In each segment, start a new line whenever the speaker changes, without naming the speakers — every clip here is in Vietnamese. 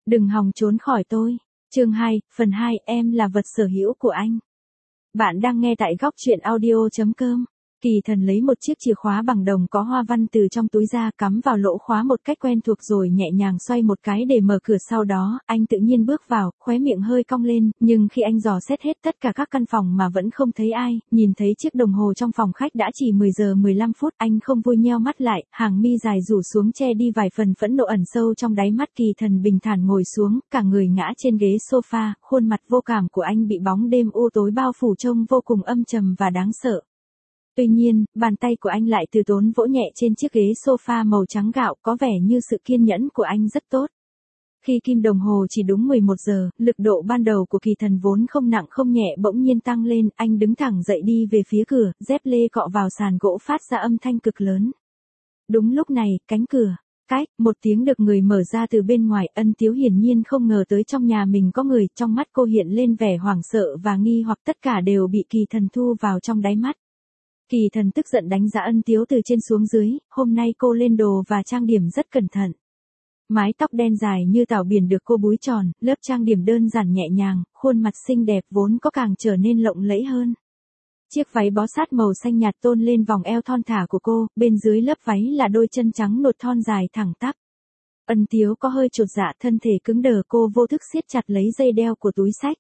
Đừng hòng trốn khỏi tôi. Chương 2, phần 2, em là vật sở hữu của anh. Bạn đang nghe tại góc truyện audio.com. Kỳ Thần lấy một chiếc chìa khóa bằng đồng có hoa văn từ trong túi ra, cắm vào lỗ khóa một cách quen thuộc rồi nhẹ nhàng xoay một cái để mở cửa. Sau đó, anh tự nhiên bước vào, khóe miệng hơi cong lên, nhưng khi anh dò xét hết tất cả các căn phòng mà vẫn không thấy ai, nhìn thấy chiếc đồng hồ trong phòng khách đã chỉ 10 giờ 15 phút, anh không vui nheo mắt lại, hàng mi dài rủ xuống che đi vài phần phẫn nộ ẩn sâu trong đáy mắt. Kỳ Thần bình thản ngồi xuống, cả người ngã trên ghế sofa, khuôn mặt vô cảm của anh bị bóng đêm u tối bao phủ trông vô cùng âm trầm và đáng sợ. Tuy nhiên, bàn tay của anh lại từ tốn vỗ nhẹ trên chiếc ghế sofa màu trắng gạo, có vẻ như sự kiên nhẫn của anh rất tốt. Khi kim đồng hồ chỉ đúng 11 giờ, lực độ ban đầu của Kỳ Thần vốn không nặng không nhẹ bỗng nhiên tăng lên, anh đứng thẳng dậy đi về phía cửa, dép lê cọ vào sàn gỗ phát ra âm thanh cực lớn. Đúng lúc này, cánh cửa, cách, một tiếng được người mở ra từ bên ngoài. Ân Tiếu hiển nhiên không ngờ tới trong nhà mình có người, trong mắt cô hiện lên vẻ hoảng sợ và nghi hoặc, tất cả đều bị Kỳ Thần thu vào trong đáy mắt. Kỳ Thần tức giận đánh giá Ân Tiếu từ trên xuống dưới, hôm nay cô lên đồ và trang điểm rất cẩn thận. Mái tóc đen dài như tảo biển được cô búi tròn, lớp trang điểm đơn giản nhẹ nhàng, khuôn mặt xinh đẹp vốn có càng trở nên lộng lẫy hơn. Chiếc váy bó sát màu xanh nhạt tôn lên vòng eo thon thả của cô, bên dưới lớp váy là đôi chân trắng nột thon dài thẳng tắp. Ân Tiếu có hơi chột dạ, thân thể cứng đờ, cô vô thức siết chặt lấy dây đeo của túi xách.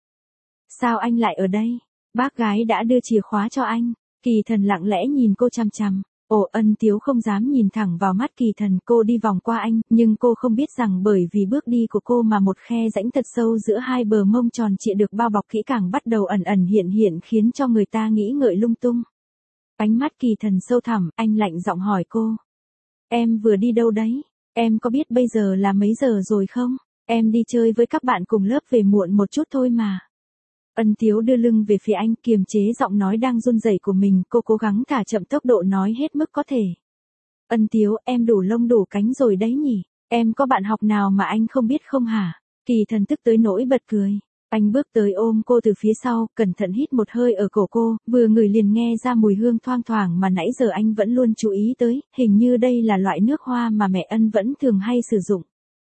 Sao anh lại ở đây? Bác gái đã đưa chìa khóa cho anh. Kỳ Thần lặng lẽ nhìn cô chằm chằm. Ân Tiếu không dám nhìn thẳng vào mắt Kỳ Thần, cô đi vòng qua anh, nhưng cô không biết rằng bởi vì bước đi của cô mà một khe rãnh thật sâu giữa hai bờ mông tròn trịa được bao bọc kỹ càng bắt đầu ẩn ẩn hiện hiện, khiến cho người ta nghĩ ngợi lung tung. Ánh mắt Kỳ Thần sâu thẳm, anh lạnh giọng hỏi cô. Em vừa đi đâu đấy? Em có biết bây giờ là mấy giờ rồi không? Em đi chơi với các bạn cùng lớp về muộn một chút thôi mà. Ân Tiếu đưa lưng về phía anh, kiềm chế giọng nói đang run rẩy của mình, cô cố gắng thả chậm tốc độ nói hết mức có thể. Ân Tiếu, em đủ lông đủ cánh rồi đấy nhỉ? Em có bạn học nào mà anh không biết không hả? Kỳ Thần tức tới nỗi bật cười. Anh bước tới ôm cô từ phía sau, cẩn thận hít một hơi ở cổ cô, vừa ngửi liền nghe ra mùi hương thoang thoảng mà nãy giờ anh vẫn luôn chú ý tới, hình như đây là loại nước hoa mà mẹ Ân vẫn thường hay sử dụng.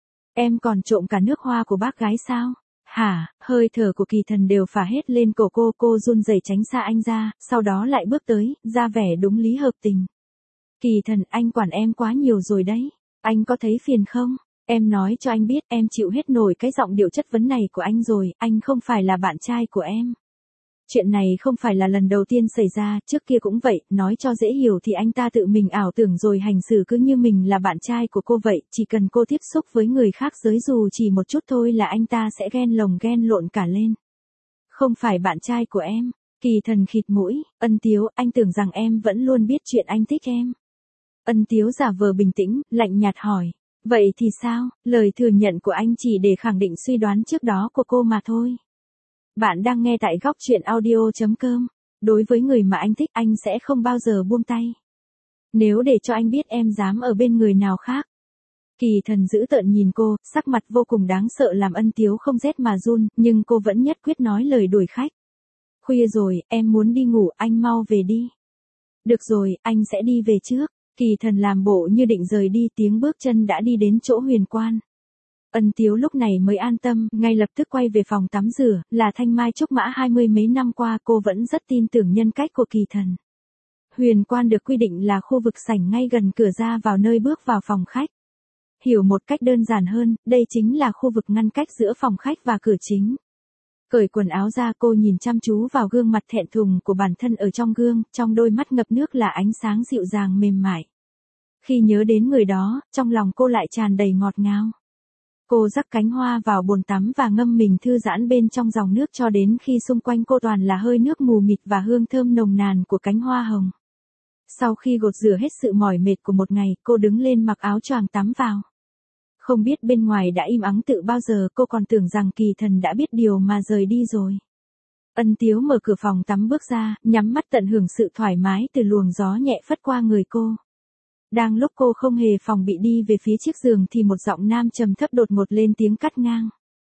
Em còn trộm cả nước hoa của bác gái sao? Hả? Hơi thở của Kỳ Thần đều phả hết lên cổ cô run rẩy tránh xa anh ra, sau đó lại bước tới, ra vẻ đúng lý hợp tình. Kỳ Thần, anh quản em quá nhiều rồi đấy. Anh có thấy phiền không? Em nói cho anh biết, em chịu hết nổi cái giọng điệu chất vấn này của anh rồi, anh không phải là bạn trai của em. Chuyện này không phải là lần đầu tiên xảy ra, trước kia cũng vậy, nói cho dễ hiểu thì anh ta tự mình ảo tưởng rồi hành xử cứ như mình là bạn trai của cô vậy, chỉ cần cô tiếp xúc với người khác giới dù chỉ một chút thôi là anh ta sẽ ghen lồng ghen lộn cả lên. Không phải bạn trai của em. Kỳ Thần khịt mũi. Ân Tiếu, anh tưởng rằng em vẫn luôn biết chuyện anh thích em. Ân Tiếu giả vờ bình tĩnh, lạnh nhạt hỏi. Vậy thì sao? Lời thừa nhận của anh chỉ để khẳng định suy đoán trước đó của cô mà thôi. Bạn đang nghe tại góc truyện audio.com. Đối với người mà anh thích, anh sẽ không bao giờ buông tay. Nếu để cho anh biết em dám ở bên người nào khác. Kỳ Thần dữ tợn nhìn cô, sắc mặt vô cùng đáng sợ làm Ân Tiếu không rét mà run, nhưng cô vẫn nhất quyết nói lời đuổi khách. Khuya rồi, em muốn đi ngủ, anh mau về đi. Được rồi, anh sẽ đi về trước. Kỳ Thần làm bộ như định rời đi, tiếng bước chân đã đi đến chỗ Huyền Quan. Ân Tiếu lúc này mới an tâm, ngay lập tức quay về phòng tắm rửa, là thanh mai trúc mã 20 mấy năm qua cô vẫn rất tin tưởng nhân cách của Kỳ Thần. Huyền Quan được quy định là khu vực sảnh ngay gần cửa ra vào nơi bước vào phòng khách. Hiểu một cách đơn giản hơn, đây chính là khu vực ngăn cách giữa phòng khách và cửa chính. Cởi quần áo ra, cô nhìn chăm chú vào gương mặt thẹn thùng của bản thân ở trong gương, trong đôi mắt ngập nước là ánh sáng dịu dàng mềm mại. Khi nhớ đến người đó, trong lòng cô lại tràn đầy ngọt ngào. Cô rắc cánh hoa vào bồn tắm và ngâm mình thư giãn bên trong dòng nước cho đến khi xung quanh cô toàn là hơi nước mù mịt và hương thơm nồng nàn của cánh hoa hồng. Sau khi gột rửa hết sự mỏi mệt của một ngày, cô đứng lên mặc áo choàng tắm vào. Không biết bên ngoài đã im ắng từ bao giờ, cô còn tưởng rằng Kỳ Thần đã biết điều mà rời đi rồi. Ân Tiếu mở cửa phòng tắm bước ra, nhắm mắt tận hưởng sự thoải mái từ luồng gió nhẹ phất qua người cô. Đang lúc cô không hề phòng bị đi về phía chiếc giường thì một giọng nam trầm thấp đột ngột lên tiếng cắt ngang.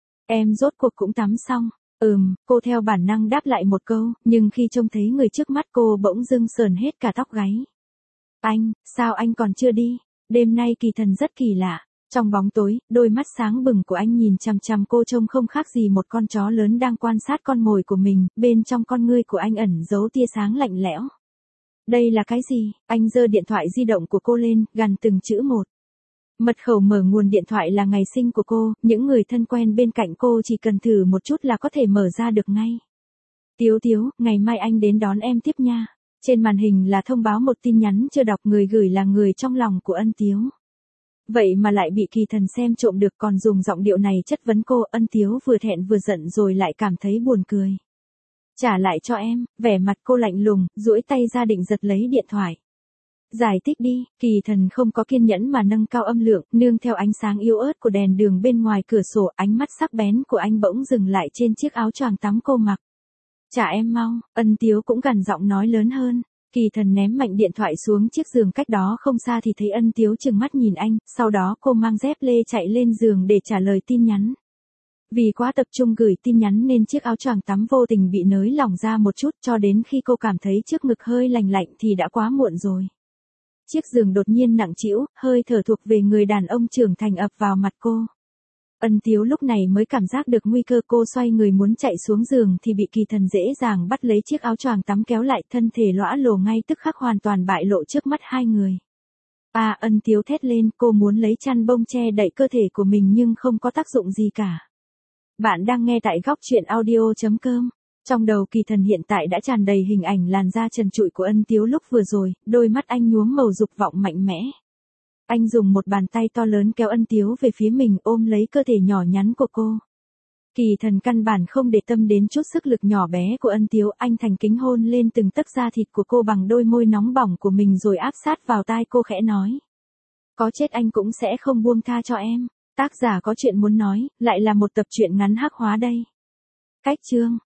Em rốt cuộc cũng tắm xong. Cô theo bản năng đáp lại một câu, nhưng khi trông thấy người trước mắt cô bỗng dưng sờn hết cả tóc gáy. Anh, sao anh còn chưa đi? Đêm nay Kỳ Thần rất kỳ lạ. Trong bóng tối, đôi mắt sáng bừng của anh nhìn chằm chằm cô trông không khác gì một con chó lớn đang quan sát con mồi của mình, bên trong con ngươi của anh ẩn giấu tia sáng lạnh lẽo. Đây là cái gì? Anh giơ điện thoại di động của cô lên, gằn từng chữ một. Mật khẩu mở nguồn điện thoại là ngày sinh của cô, những người thân quen bên cạnh cô chỉ cần thử một chút là có thể mở ra được ngay. Tiếu Tiếu, ngày mai anh đến đón em tiếp nha. Trên màn hình là thông báo một tin nhắn chưa đọc, người gửi là người trong lòng của Ân Tiếu. Vậy mà lại bị Kỳ Thần xem trộm được, còn dùng giọng điệu này chất vấn cô. Ân Tiếu vừa thẹn vừa giận rồi lại cảm thấy buồn cười. Trả lại cho em, vẻ mặt cô lạnh lùng, duỗi tay ra định giật lấy điện thoại. Giải thích đi. Kỳ Thần không có kiên nhẫn mà nâng cao âm lượng, nương theo ánh sáng yếu ớt của đèn đường bên ngoài cửa sổ, ánh mắt sắc bén của anh bỗng dừng lại trên chiếc áo choàng tắm cô mặc. Trả em mau. Ân Tiếu cũng gằn giọng nói lớn hơn. Kỳ Thần ném mạnh điện thoại xuống chiếc giường cách đó không xa thì thấy Ân Tiếu trừng mắt nhìn anh, sau đó cô mang dép lê chạy lên giường để trả lời tin nhắn. Vì quá tập trung gửi tin nhắn nên chiếc áo choàng tắm vô tình bị nới lỏng ra một chút, cho đến khi cô cảm thấy trước ngực hơi lành lạnh thì đã quá muộn rồi. Chiếc giường đột nhiên nặng trĩu, hơi thở thuộc về người đàn ông trưởng thành ập vào mặt cô. Ân Tiếu lúc này mới cảm giác được nguy cơ, cô xoay người muốn chạy xuống giường thì bị Kỳ Thần dễ dàng bắt lấy chiếc áo choàng tắm kéo lại, thân thể lõa lồ ngay tức khắc hoàn toàn bại lộ trước mắt hai người. Ân Tiếu thét lên, cô muốn lấy chăn bông che đậy cơ thể của mình nhưng không có tác dụng gì cả. Bạn đang nghe tại góc truyện audio.com. Trong đầu Kỳ Thần hiện tại đã tràn đầy hình ảnh làn da trần trụi của Ân Tiếu lúc vừa rồi, đôi mắt anh nhuốm màu dục vọng mạnh mẽ. Anh dùng một bàn tay to lớn kéo Ân Tiếu về phía mình, ôm lấy cơ thể nhỏ nhắn của cô. Kỳ Thần căn bản không để tâm đến chút sức lực nhỏ bé của Ân Tiếu, anh thành kính hôn lên từng tấc da thịt của cô bằng đôi môi nóng bỏng của mình rồi áp sát vào tai cô khẽ nói. Có chết anh cũng sẽ không buông tha cho em. Tác giả có chuyện muốn nói, lại là một tập truyện ngắn hắc hóa đây. Cách chương.